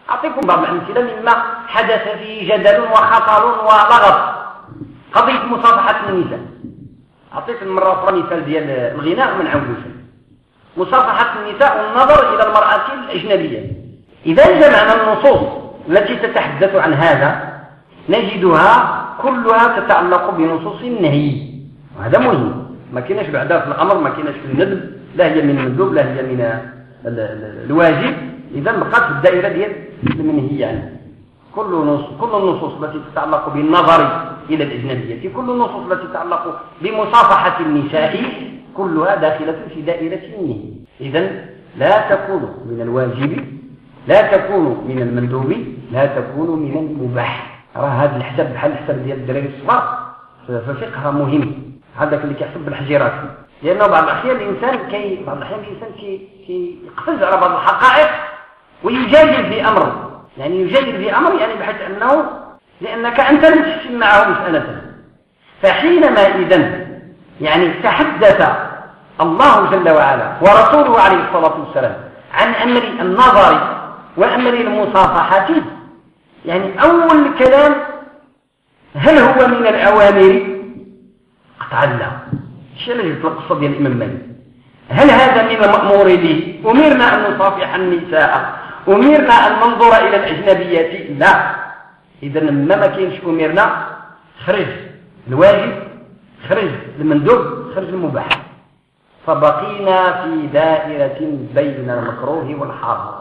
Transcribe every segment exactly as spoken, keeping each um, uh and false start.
أعطيكم بعض الأمثلة مما حدث فيه جدل وخطر ولغط. قضية مصافحة النساء. أعطيك المرة أخرى مثال ديال الغناء وما نعاودوش. مصافحة النساء والنظر إلى المرأة الأجنبية. إذا جمعنا النصوص التي تتحدث عن هذا نجدها كلها تتعلق بنصوص النهي، وهذا مهم. ما كايناش بعدها في الأمر، ما كايناش في الندب، لا هي من المندوب لا هي من الواجب. إذا بقات في الدائرة ديال المنهي عنه. كل نص كل النصوص التي تتعلق بالنظر إلى الأجنبية، كل النصوص التي تتعلق بمصافحة النساء كلها داخلة في دائرة النهي. إذا لا تكون من الواجب، لا تكون من المندوب، لا تكون من المباح. راه هذا الحساب بحال الحساب ديال الدراري الصغار ففقه مهم، هذاك اللي كيحسب بالحجيرات. لأنه بعض الأحيان الإنسان كي بعض الأحيان الإنسان كي كيقفز على بعض الحقائق ويجادل في أمر، يعني يجادل في أمر يعني بحيث أنه لأنك أنت لم تحسن معه مسألة. فحينما إذن يعني تحدث الله جل وعلا ورسوله عليه الصلاة والسلام عن أمر النظر وأمر المصافحة، يعني أول كلام هل هو من الأوامر؟ قطعا لا. الشيء اللي جبت القصة ديال الإمام مالك، هل هذا من المأمور به؟ أمرنا أن نصافح النساء، أمرنا أن ننظر إلى الأجنبيات؟ لا. إذا لما ما كاينش أمرنا خرج الواجب، خرج المندوب، خرج المباح، فبقينا في دائرة بين المكروه والحرام.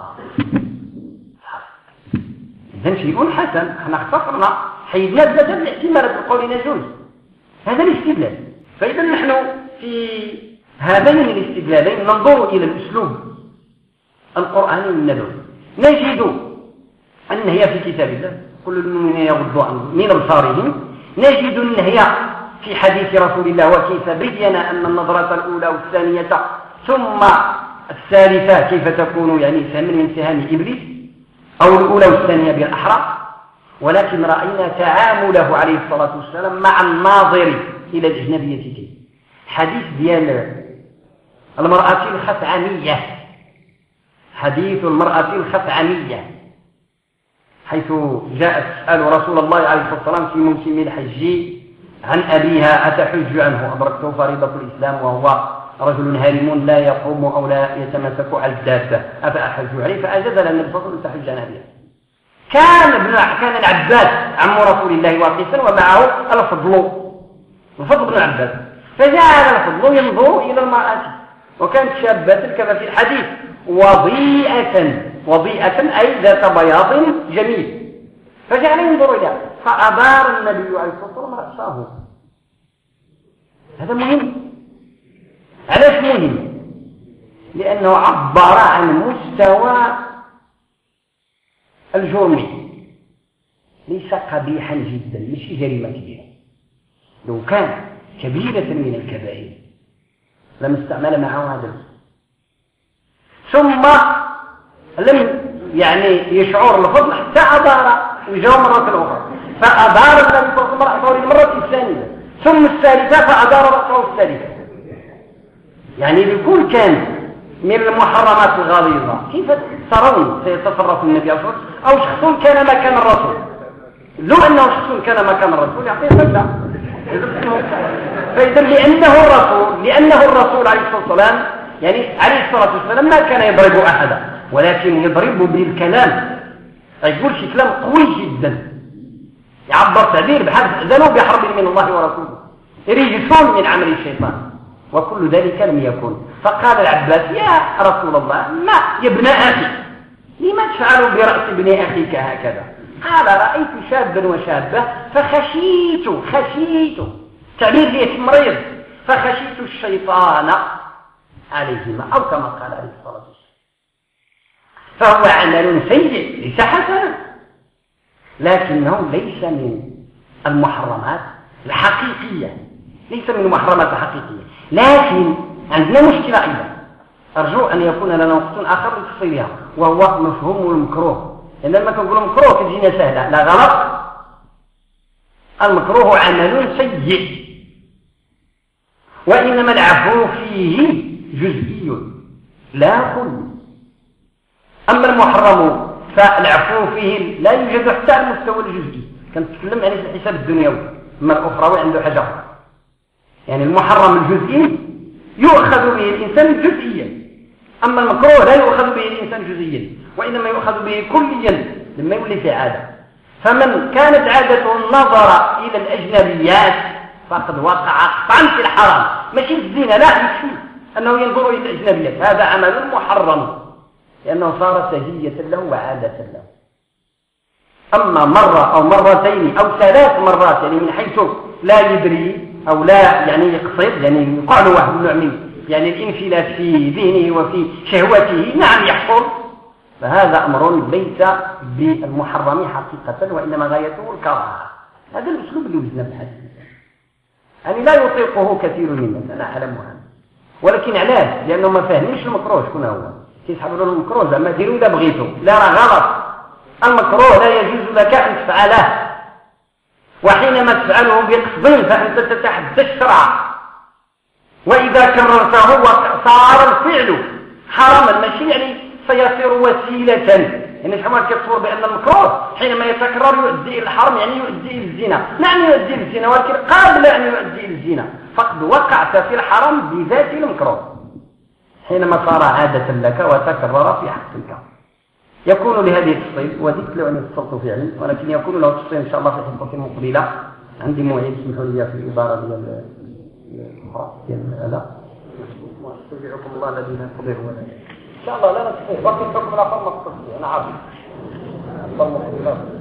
إذن شيء حسن، احنا اختصرنا حيدنا بزاف الاحتمالات القول يجوز، هذا الاستدلال. فإذا نحن في هذين الاستدلالين ننظر إلى الأسلوب القرآني والنبوي، نجد النهي في كتاب الله كل المؤمنين يغضوا من أبصارهم، نجد النهي في حديث رسول الله وكيف بين أن النظرة الأولى والثانية ثم الثالثة كيف تكون يعني سهم من سهام إبليس، أو الأولى والثانية بالأحرى. ولكن رأينا تعامله عليه الصلاة والسلام مع الناظر إلى الأجنبية كيف. حديث ديال المرأة الخثعمية، حديث المرأة الخثعمية، حيث جاءت تسأل رسول الله عليه الصلاة والسلام في موسم الحج عن أبيها أتحج عنه؟ أدركته فريضة الإسلام وهو رجل هارم لا يقوم أو لا يتمسك على الدابة أفأحج عليه؟ فأجاز لها النبي صلى الله عليه وسلم تحج عن أبيها. كان ابن كان العباس عم رسول الله واقفا ومعه الفضل الفضل بن العباس، فجعل الفضل ينظر إلى المرأة، وكانت شابة كما في الحديث وضيئة وضيئة أي ذات بياض جميل، فجعل ينظر إليها فأدار النبي عليه الصلاة والسلام رأسه. هذا مهم. علاش مهم؟ لأنه عبر عن مستوى الجرم، ليس قبيحا جدا، مش جريمة كبيرة. لو كان كبيرة من الكبائر لم استعمل معه هذا، ثم لم يعني يشعر الفضل حتى أدار وجاء مرة أخرى، فأدار النبي صلى الله عليه وسلم المرة الثانية ثم الثالثة فأدار رأسه الثالثة. يعني بيكون كان من المحرمات الغليظة كيف ترون سيتصرف النبي صلى الله عليه وسلم؟ أو شخص كان مكان الرسول، لو أنه شخص كان مكان الرسول يعطيه فجأة. فإذا لأنه الرسول لأنه الرسول عليه الصلاة والسلام يعني عليه الصلاة والسلام ما كان يضرب أحدا، ولكن يضرب بالكلام، يقول شيء كلام قوي جدا، يعبر تعبير بحال ذنوب بحرب من الله ورسوله، رجسون من عمل الشيطان، وكل ذلك لم يكن. فقال العباس يا رسول الله ما يا ابن أخي لما تفعل برأس ابن أخيك هكذا؟ قال رأيت شابا وشابة فخشيت خشيت تعبير ليه مريض فخشيت الشيطان عليهما، أو كما قال عليه الصلاة والسلام. فهو عمل سيء ليس حسنا، لكنه ليس من المحرمات الحقيقية، ليس من المحرمات الحقيقية. لكن عندنا مشكلة أيضا، أرجو أن يكون لنا وقت آخر لتفصيلها، وهو مفهوم المكروه. لأن لما كنقول مكروه تجينا سهلة، لا غلط. المكروه عمل سيء، وإنما العفو فيه جزئي لا كل. أما المحرم فالعفو فيه لا يوجد حتى على المستوى الجزئي. كنتكلم يعني في الحساب الدنيوي، اما الاخروي عنده حاجه اخرى. يعني المحرم الجزئي يؤخذ به الانسان جزئيا، اما المكروه لا يؤخذ به الانسان جزئيا، وانما يؤخذ به كليا لما يولي في عاده. فمن كانت عادته النظر الى الاجنبيات فقد وقع قطعا في الحرام، ماشي الزنا، لا، يكفي انه ينظر الى الاجنبيات، هذا عمل محرم لانه صار سجيه له وعاده له. اما مره او مرتين او ثلاث مرات يعني من حيث لا يدري او لا يعني يقصد، يعني يقع له واحد النوع من يعني الانفلات في ذهنه وفي شهوته، نعم يحصل، فهذا امر ليس بالمحرم حقيقه، وانما غايته الكراهه. هذا الاسلوب اللي وجدنا في الحديث، يعني لا يطيقه كثير من الناس، انا اعلمها، ولكن علاش؟ لانه ما فاهمينش المكروه شكون هو. كيسحبوا له المكروه زعما ديروا اذا بغيتوا، لا راه غلط. المكروه لا يجوز لك ان تفعله، وحينما تفعله بقصد فانت تتحدى الشرع، واذا كررته صار الفعل حراما، ماشي يعني سيصير وسيله. يعني شحال كتصور بان المكروه حينما يتكرر يؤدي الى الحرام، يعني يؤدي الى الزنا. نعم يؤدي الى الزنا، ولكن قبل ان يؤدي الى الزنا فقد وقعت في الحرام بذات المكروه حينما صار عاده لك وتكرر في حقك. يكون لهذه التفصيل، وددت لو اني فصلت فعلا، ولكن يكون له تفصيل ان شاء الله في حصه مقبله. عندي موعد، اسمحوا لي في العباره ديال ديال هذا. استودعكم الله الذي لا يضيع ودائعه. ان شاء الله لا نستطيع، باقي الحكم الاخر ما تستطيع، انا عارف. اللهم صل على